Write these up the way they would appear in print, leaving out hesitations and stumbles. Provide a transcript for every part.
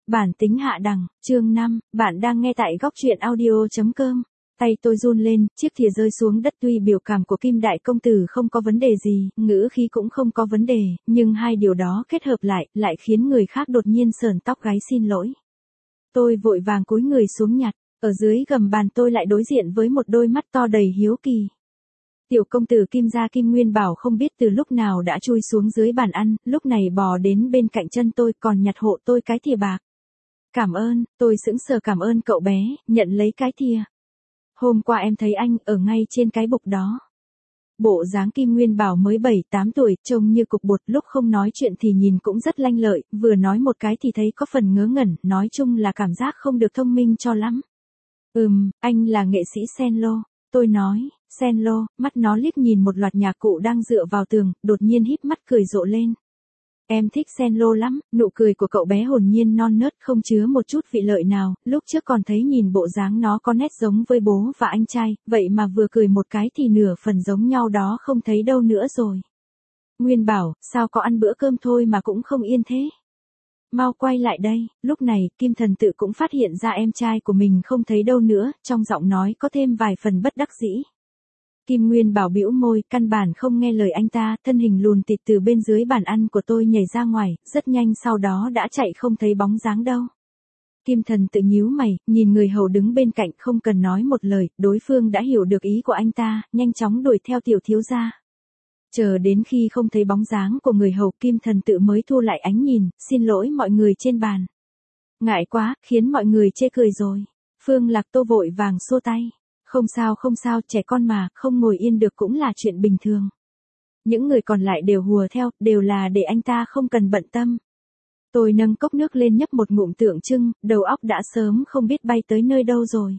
Bản tính hạ đẳng, chương 5, bạn đang nghe tại góc truyện audio.com. Tay tôi run lên, chiếc thìa rơi xuống đất, tuy biểu cảm của Kim Đại Công Tử không có vấn đề gì, ngữ khí cũng không có vấn đề, nhưng hai điều đó kết hợp lại khiến người khác đột nhiên sởn tóc gáy xin lỗi. Tôi vội vàng cúi người xuống nhặt, ở dưới gầm bàn tôi lại đối diện với một đôi mắt to đầy hiếu kỳ. Tiểu công tử Kim gia Kim Nguyên Bảo không biết từ lúc nào đã chui xuống dưới bàn ăn, lúc này bò đến bên cạnh chân tôi còn nhặt hộ tôi cái thìa bạc. Cảm ơn, tôi sững sờ cảm ơn cậu bé, nhận lấy cái thìa. Hôm qua em thấy anh ở ngay trên cái bục đó. Bộ dáng Kim Nguyên Bảo mới 7-8 tuổi, trông như cục bột, lúc không nói chuyện thì nhìn cũng rất lanh lợi, vừa nói một cái thì thấy có phần ngớ ngẩn, nói chung là cảm giác không được thông minh cho lắm. Anh là nghệ sĩ cello. Tôi nói, cello, mắt nó liếc nhìn một loạt nhạc cụ đang dựa vào tường, đột nhiên híp mắt cười rộ lên. Em thích cello lắm, nụ cười của cậu bé hồn nhiên non nớt không chứa một chút vị lợi nào, lúc trước còn thấy nhìn bộ dáng nó có nét giống với bố và anh trai, vậy mà vừa cười một cái thì nửa phần giống nhau đó không thấy đâu nữa rồi. Nguyên Bảo, sao có ăn bữa cơm thôi mà cũng không yên thế? Mau quay lại đây, lúc này Kim Thần Tự cũng phát hiện ra em trai của mình không thấy đâu nữa, trong giọng nói có thêm vài phần bất đắc dĩ. Kim Nguyên Bảo bĩu môi, căn bản không nghe lời anh ta, thân hình lùn tịt từ bên dưới bàn ăn của tôi nhảy ra ngoài, rất nhanh sau đó đã chạy không thấy bóng dáng đâu. Kim Thần Tự nhíu mày, nhìn người hầu đứng bên cạnh không cần nói một lời, đối phương đã hiểu được ý của anh ta, nhanh chóng đuổi theo tiểu thiếu gia. Chờ đến khi không thấy bóng dáng của người hầu, Kim Thần Tự mới thu lại ánh nhìn, xin lỗi mọi người trên bàn. Ngại quá, khiến mọi người chê cười rồi. Phương Lạc Tô vội vàng xua tay. Không sao, trẻ con mà, không ngồi yên được cũng là chuyện bình thường. Những người còn lại đều hùa theo, đều là để anh ta không cần bận tâm. Tôi nâng cốc nước lên nhấp một ngụm tượng trưng, đầu óc đã sớm không biết bay tới nơi đâu rồi.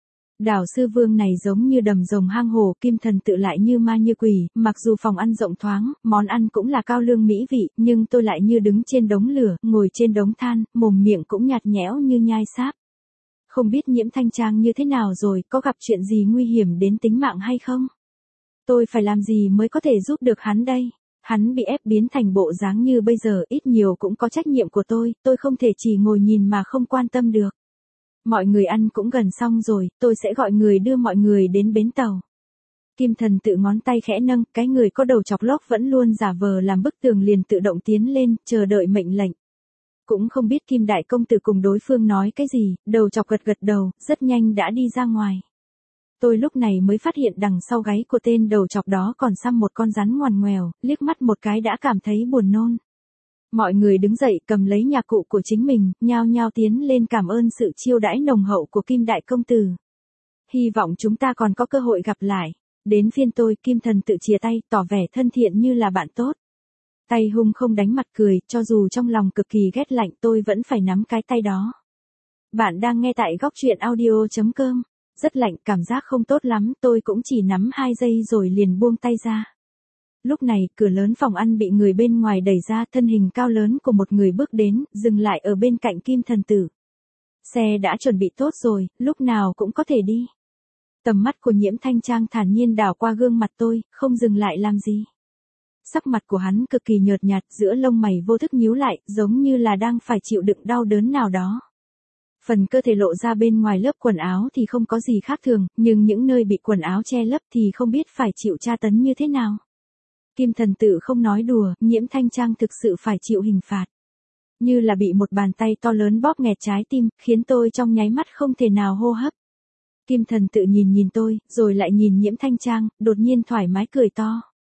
Đảo Sư Vương này giống như đầm rồng hang hồ, Kim Thần Tự lại như ma như quỷ, mặc dù phòng ăn rộng thoáng, món ăn cũng là cao lương mỹ vị, nhưng tôi lại như đứng trên đống lửa, ngồi trên đống than, mồm miệng cũng nhạt nhẽo như nhai sáp. Không biết Nhiễm Thanh Trang như thế nào rồi, có gặp chuyện gì nguy hiểm đến tính mạng hay không? Tôi phải làm gì mới có thể giúp được hắn đây? Hắn bị ép biến thành bộ dáng như bây giờ, ít nhiều cũng có trách nhiệm của tôi không thể chỉ ngồi nhìn mà không quan tâm được. Mọi người ăn cũng gần xong rồi, tôi sẽ gọi người đưa mọi người đến bến tàu. Kim Thần Tự ngón tay khẽ nâng, cái người có đầu chọc lóc vẫn luôn giả vờ làm bức tường liền tự động tiến lên, chờ đợi mệnh lệnh. Cũng không biết Kim Đại Công Tử cùng đối phương nói cái gì, đầu chọc gật đầu, rất nhanh đã đi ra ngoài. Tôi lúc này mới phát hiện đằng sau gáy của tên đầu chọc đó còn xăm một con rắn ngoằn ngoèo, liếc mắt một cái đã cảm thấy buồn nôn. Mọi người đứng dậy cầm lấy nhạc cụ của chính mình, nhao nhao tiến lên cảm ơn sự chiêu đãi nồng hậu của Kim Đại Công Tử. Hy vọng chúng ta còn có cơ hội gặp lại. Đến phiên tôi, Kim Thần Tự chìa tay, tỏ vẻ thân thiện như là bạn tốt. Tay hung không đánh mặt cười, cho dù trong lòng cực kỳ ghét lạnh tôi vẫn phải nắm cái tay đó. Bạn đang nghe tại góc truyện audio.com. Rất lạnh, cảm giác không tốt lắm, tôi cũng chỉ nắm 2 giây rồi liền buông tay ra. Lúc này, cửa lớn phòng ăn bị người bên ngoài đẩy ra, thân hình cao lớn của một người bước đến, dừng lại ở bên cạnh Kim Thần Tử. Xe đã chuẩn bị tốt rồi, lúc nào cũng có thể đi. Tầm mắt của Nhiễm Thanh Trang thản nhiên đảo qua gương mặt tôi, không dừng lại làm gì. Sắc mặt của hắn cực kỳ nhợt nhạt, giữa lông mày vô thức nhíu lại, giống như là đang phải chịu đựng đau đớn nào đó. Phần cơ thể lộ ra bên ngoài lớp quần áo thì không có gì khác thường, nhưng những nơi bị quần áo che lấp thì không biết phải chịu tra tấn như thế nào. Kim Thần Tự không nói đùa, Nhiễm Thanh Trang thực sự phải chịu hình phạt. Như là bị một bàn tay to lớn bóp nghẹt trái tim, khiến tôi trong nháy mắt không thể nào hô hấp. Kim Thần Tự nhìn tôi, rồi lại nhìn Nhiễm Thanh Trang, đột nhiên thoải mái cười to.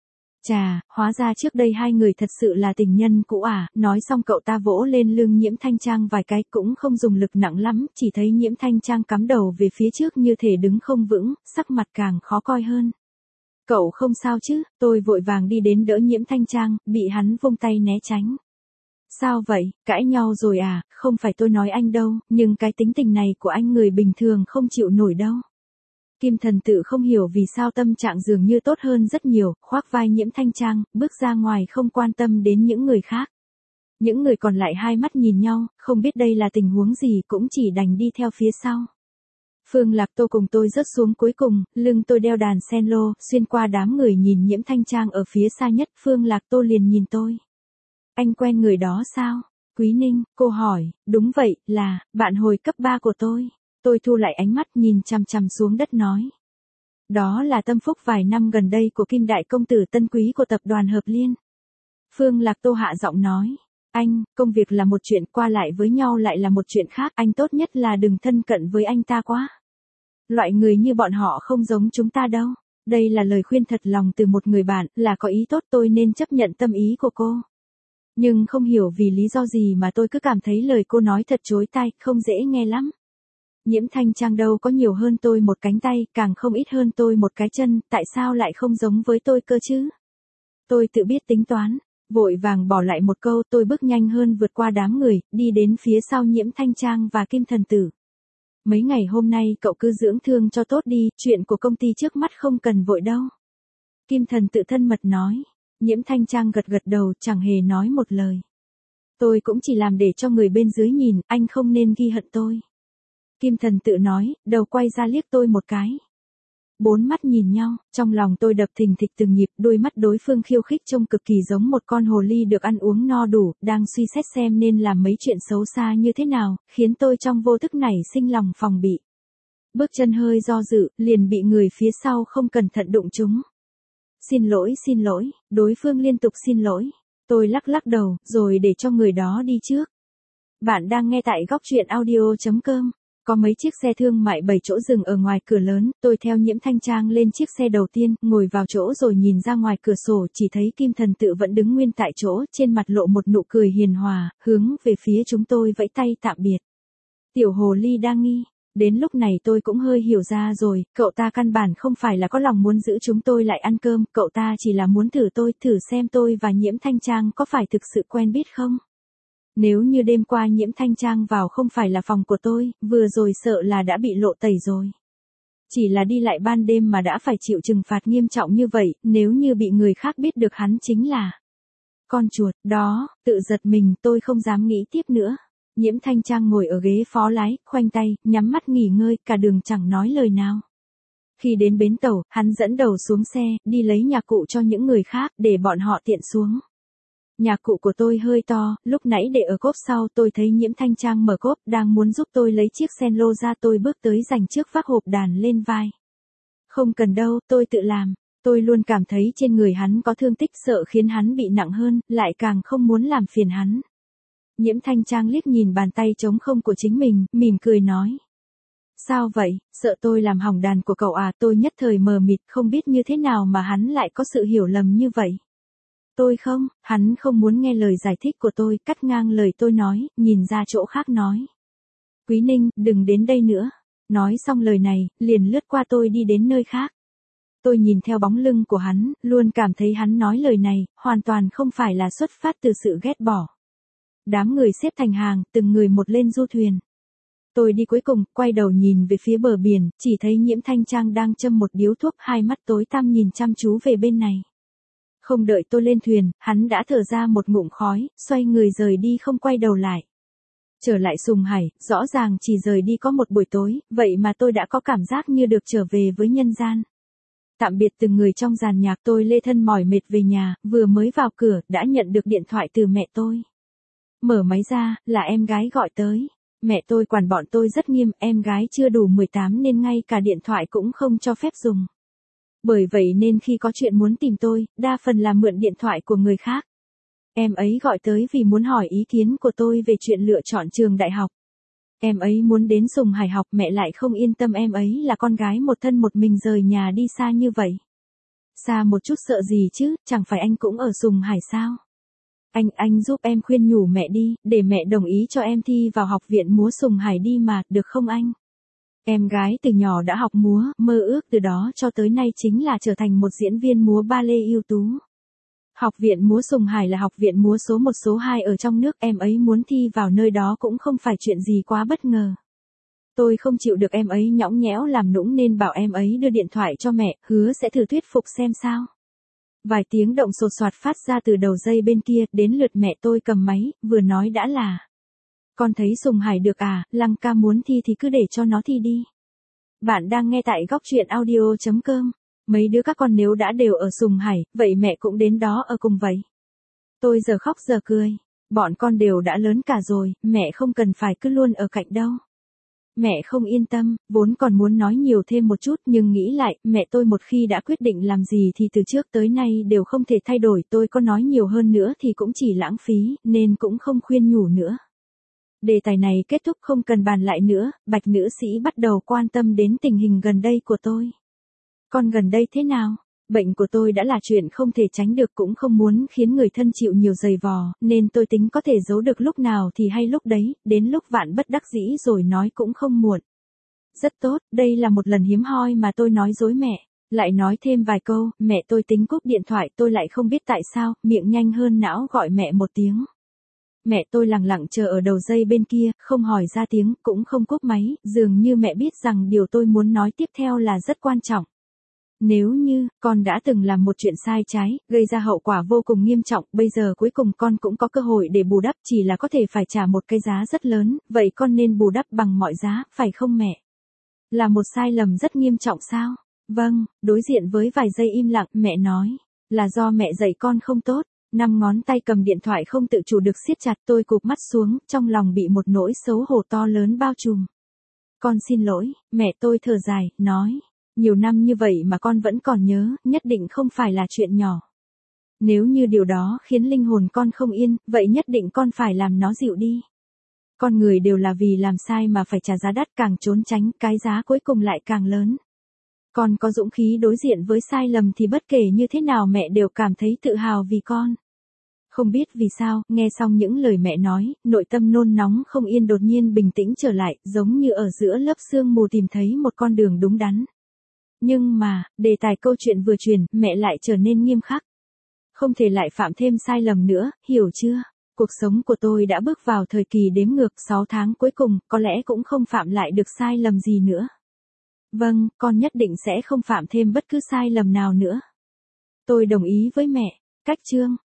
Chà, hóa ra trước đây hai người thật sự là tình nhân cũ à, nói xong cậu ta vỗ lên lưng Nhiễm Thanh Trang vài cái cũng không dùng lực nặng lắm, chỉ thấy Nhiễm Thanh Trang cắm đầu về phía trước như thể đứng không vững, sắc mặt càng khó coi hơn. Cậu không sao chứ, tôi vội vàng đi đến đỡ Nhiễm Thanh Trang, bị hắn vung tay né tránh. Sao vậy, cãi nhau rồi à, không phải tôi nói anh đâu, nhưng cái tính tình này của anh người bình thường không chịu nổi đâu. Kim Thần Tự không hiểu vì sao tâm trạng dường như tốt hơn rất nhiều, khoác vai Nhiễm Thanh Trang, bước ra ngoài không quan tâm đến những người khác. Những người còn lại hai mắt nhìn nhau, không biết đây là tình huống gì cũng chỉ đành đi theo phía sau. Phương Lạc Tô cùng tôi rớt xuống cuối cùng, lưng tôi đeo đàn cello, xuyên qua đám người nhìn Nhiễm Thanh Trang ở phía xa nhất, Phương Lạc Tô liền nhìn tôi. Anh quen người đó sao? Quý Ninh, cô hỏi, đúng vậy, là, bạn hồi cấp 3 của tôi. Tôi thu lại ánh mắt nhìn chằm chằm xuống đất nói. Đó là tâm phúc vài năm gần đây của Kim Đại Công Tử Tân Quý của tập đoàn Hợp Liên. Phương Lạc Tô hạ giọng nói. Anh, công việc là một chuyện, qua lại với nhau lại là một chuyện khác, anh tốt nhất là đừng thân cận với anh ta quá. Loại người như bọn họ không giống chúng ta đâu. Đây là lời khuyên thật lòng từ một người bạn, là có ý tốt, tôi nên chấp nhận tâm ý của cô. Nhưng không hiểu vì lý do gì mà tôi cứ cảm thấy lời cô nói thật chói tai, không dễ nghe lắm. Nhiễm Thanh Trang đâu có nhiều hơn tôi một cánh tay, càng không ít hơn tôi một cái chân, tại sao lại không giống với tôi cơ chứ? Tôi tự biết tính toán, vội vàng bỏ lại một câu, tôi bước nhanh hơn vượt qua đám người, đi đến phía sau Nhiễm Thanh Trang và Kim Thần Tử. Mấy ngày hôm nay cậu cứ dưỡng thương cho tốt đi, chuyện của công ty trước mắt không cần vội đâu. Kim Thần Tử thân mật nói. Nhiễm Thanh Trang gật gật đầu, chẳng hề nói một lời. Tôi cũng chỉ làm để cho người bên dưới nhìn, anh không nên ghi hận tôi. Kim Thần Tự nói, đầu quay ra liếc tôi một cái. Bốn mắt nhìn nhau, trong lòng tôi đập thình thịch từng nhịp, đôi mắt đối phương khiêu khích trông cực kỳ giống một con hồ ly được ăn uống no đủ, đang suy xét xem nên làm mấy chuyện xấu xa như thế nào, khiến tôi trong vô thức nảy sinh lòng phòng bị. Bước chân hơi do dự, liền bị người phía sau không cẩn thận đụng trúng. Xin lỗi, đối phương liên tục xin lỗi. Tôi lắc lắc đầu, rồi để cho người đó đi trước. Bạn đang nghe tại góc truyện audio.com. Có mấy chiếc xe thương mại 7 chỗ dừng ở ngoài cửa lớn, tôi theo Nhiễm Thanh Trang lên chiếc xe đầu tiên, ngồi vào chỗ rồi nhìn ra ngoài cửa sổ, chỉ thấy Kim Thần Tự vẫn đứng nguyên tại chỗ, trên mặt lộ một nụ cười hiền hòa, hướng về phía chúng tôi vẫy tay tạm biệt. Tiểu hồ ly đang nghi. Đến lúc này tôi cũng hơi hiểu ra rồi, cậu ta căn bản không phải là có lòng muốn giữ chúng tôi lại ăn cơm, cậu ta chỉ là muốn thử xem tôi và Nhiễm Thanh Trang có phải thực sự quen biết không. Nếu như đêm qua Nhiễm Thanh Trang vào không phải là phòng của tôi, vừa rồi sợ là đã bị lộ tẩy rồi. Chỉ là đi lại ban đêm mà đã phải chịu trừng phạt nghiêm trọng như vậy, nếu như bị người khác biết được hắn chính là con chuột, đó, tự giật mình, tôi không dám nghĩ tiếp nữa. Nhiễm Thanh Trang ngồi ở ghế phó lái, khoanh tay, nhắm mắt nghỉ ngơi, cả đường chẳng nói lời nào. Khi đến bến tàu, hắn dẫn đầu xuống xe, đi lấy nhạc cụ cho những người khác, để bọn họ tiện xuống. Nhạc cụ của tôi hơi to, lúc nãy để ở cốp sau, tôi thấy Nhiễm Thanh Trang mở cốp, đang muốn giúp tôi lấy chiếc sen lô ra, tôi bước tới giành trước vác hộp đàn lên vai. Không cần đâu, tôi tự làm. Tôi luôn cảm thấy trên người hắn có thương tích, sợ khiến hắn bị nặng hơn, lại càng không muốn làm phiền hắn. Nhiễm Thanh Trang liếc nhìn bàn tay trống không của chính mình, mỉm cười nói. Sao vậy, sợ tôi làm hỏng đàn của cậu à? Tôi nhất thời mờ mịt, không biết như thế nào mà hắn lại có sự hiểu lầm như vậy. Tôi không, hắn không muốn nghe lời giải thích của tôi, cắt ngang lời tôi nói, nhìn ra chỗ khác nói. Quý Ninh, đừng đến đây nữa. Nói xong lời này, liền lướt qua tôi đi đến nơi khác. Tôi nhìn theo bóng lưng của hắn, luôn cảm thấy hắn nói lời này, hoàn toàn không phải là xuất phát từ sự ghét bỏ. Đám người xếp thành hàng, từng người một lên du thuyền. Tôi đi cuối cùng, quay đầu nhìn về phía bờ biển, chỉ thấy Nhiễm Thanh Trang đang châm một điếu thuốc, hai mắt tối tăm nhìn chăm chú về bên này. Không đợi tôi lên thuyền, hắn đã thở ra một ngụm khói, xoay người rời đi không quay đầu lại. Trở lại Sùng Hải, rõ ràng chỉ rời đi có một buổi tối, vậy mà tôi đã có cảm giác như được trở về với nhân gian. Tạm biệt từng người trong dàn nhạc, tôi lê thân mỏi mệt về nhà, vừa mới vào cửa, đã nhận được điện thoại từ mẹ tôi. Mở máy ra, là em gái gọi tới. Mẹ tôi quản bọn tôi rất nghiêm, em gái chưa đủ 18 nên ngay cả điện thoại cũng không cho phép dùng. Bởi vậy nên khi có chuyện muốn tìm tôi, đa phần là mượn điện thoại của người khác. Em ấy gọi tới vì muốn hỏi ý kiến của tôi về chuyện lựa chọn trường đại học. Em ấy muốn đến Sùng Hải học, mẹ lại không yên tâm em ấy là con gái một thân một mình rời nhà đi xa như vậy. Xa một chút sợ gì chứ, chẳng phải anh cũng ở Sùng Hải sao? Anh giúp em khuyên nhủ mẹ đi, để mẹ đồng ý cho em thi vào học viện múa Sùng Hải đi mà, được không anh? Em gái từ nhỏ đã học múa, mơ ước từ đó cho tới nay chính là trở thành một diễn viên múa ballet ưu tú. Học viện múa Sùng Hải là học viện múa số 1 số 2 ở trong nước, em ấy muốn thi vào nơi đó cũng không phải chuyện gì quá bất ngờ. Tôi không chịu được em ấy nhõng nhẽo làm nũng nên bảo em ấy đưa điện thoại cho mẹ, hứa sẽ thử thuyết phục xem sao. Vài tiếng động sột soạt phát ra từ đầu dây bên kia, đến lượt mẹ tôi cầm máy, vừa nói đã là. Con thấy Sùng Hải được à, Lăng ca muốn thi thì cứ để cho nó thi đi. Bạn đang nghe tại góc truyện audio.com. Mấy đứa các con nếu đã đều ở Sùng Hải, vậy mẹ cũng đến đó ở cùng vậy. Tôi giờ khóc giờ cười. Bọn con đều đã lớn cả rồi, mẹ không cần phải cứ luôn ở cạnh đâu. Mẹ không yên tâm, vốn còn muốn nói nhiều thêm một chút nhưng nghĩ lại, mẹ tôi một khi đã quyết định làm gì thì từ trước tới nay đều không thể thay đổi, tôi có nói nhiều hơn nữa thì cũng chỉ lãng phí, nên cũng không khuyên nhủ nữa. Đề tài này kết thúc không cần bàn lại nữa, Bạch nữ sĩ bắt đầu quan tâm đến tình hình gần đây của tôi. Con gần đây thế nào? Bệnh của tôi đã là chuyện không thể tránh được, cũng không muốn khiến người thân chịu nhiều giày vò, nên tôi tính có thể giấu được lúc nào thì hay lúc đấy, đến lúc vạn bất đắc dĩ rồi nói cũng không muộn. Rất tốt, đây là một lần hiếm hoi mà tôi nói dối mẹ. Lại nói thêm vài câu, mẹ tôi tính cúp điện thoại, tôi lại không biết tại sao, miệng nhanh hơn não gọi mẹ một tiếng. Mẹ tôi lặng lặng chờ ở đầu dây bên kia, không hỏi ra tiếng, cũng không cúp máy, dường như mẹ biết rằng điều tôi muốn nói tiếp theo là rất quan trọng. Nếu như, con đã từng làm một chuyện sai trái, gây ra hậu quả vô cùng nghiêm trọng, bây giờ cuối cùng con cũng có cơ hội để bù đắp, chỉ là có thể phải trả một cái giá rất lớn, vậy con nên bù đắp bằng mọi giá, phải không mẹ? Là một sai lầm rất nghiêm trọng sao? Vâng, đối diện với vài giây im lặng, mẹ nói, là do mẹ dạy con không tốt. 5 ngón tay cầm điện thoại không tự chủ được siết chặt, tôi cụp mắt xuống, trong lòng bị một nỗi xấu hổ to lớn bao trùm. Con xin lỗi, mẹ tôi thở dài, nói. Nhiều năm như vậy mà con vẫn còn nhớ, nhất định không phải là chuyện nhỏ. Nếu như điều đó khiến linh hồn con không yên, vậy nhất định con phải làm nó dịu đi. Con người đều là vì làm sai mà phải trả giá đắt, càng trốn tránh, cái giá cuối cùng lại càng lớn. Con có dũng khí đối diện với sai lầm thì bất kể như thế nào mẹ đều cảm thấy tự hào vì con. Không biết vì sao, nghe xong những lời mẹ nói, nội tâm nôn nóng không yên đột nhiên bình tĩnh trở lại, giống như ở giữa lớp sương mù tìm thấy một con đường đúng đắn. Nhưng mà, đề tài câu chuyện vừa chuyển, mẹ lại trở nên nghiêm khắc. Không thể lại phạm thêm sai lầm nữa, hiểu chưa? Cuộc sống của tôi đã bước vào thời kỳ đếm ngược 6 tháng cuối cùng, có lẽ cũng không phạm lại được sai lầm gì nữa. Vâng, con nhất định sẽ không phạm thêm bất cứ sai lầm nào nữa. Tôi đồng ý với mẹ. Cách chương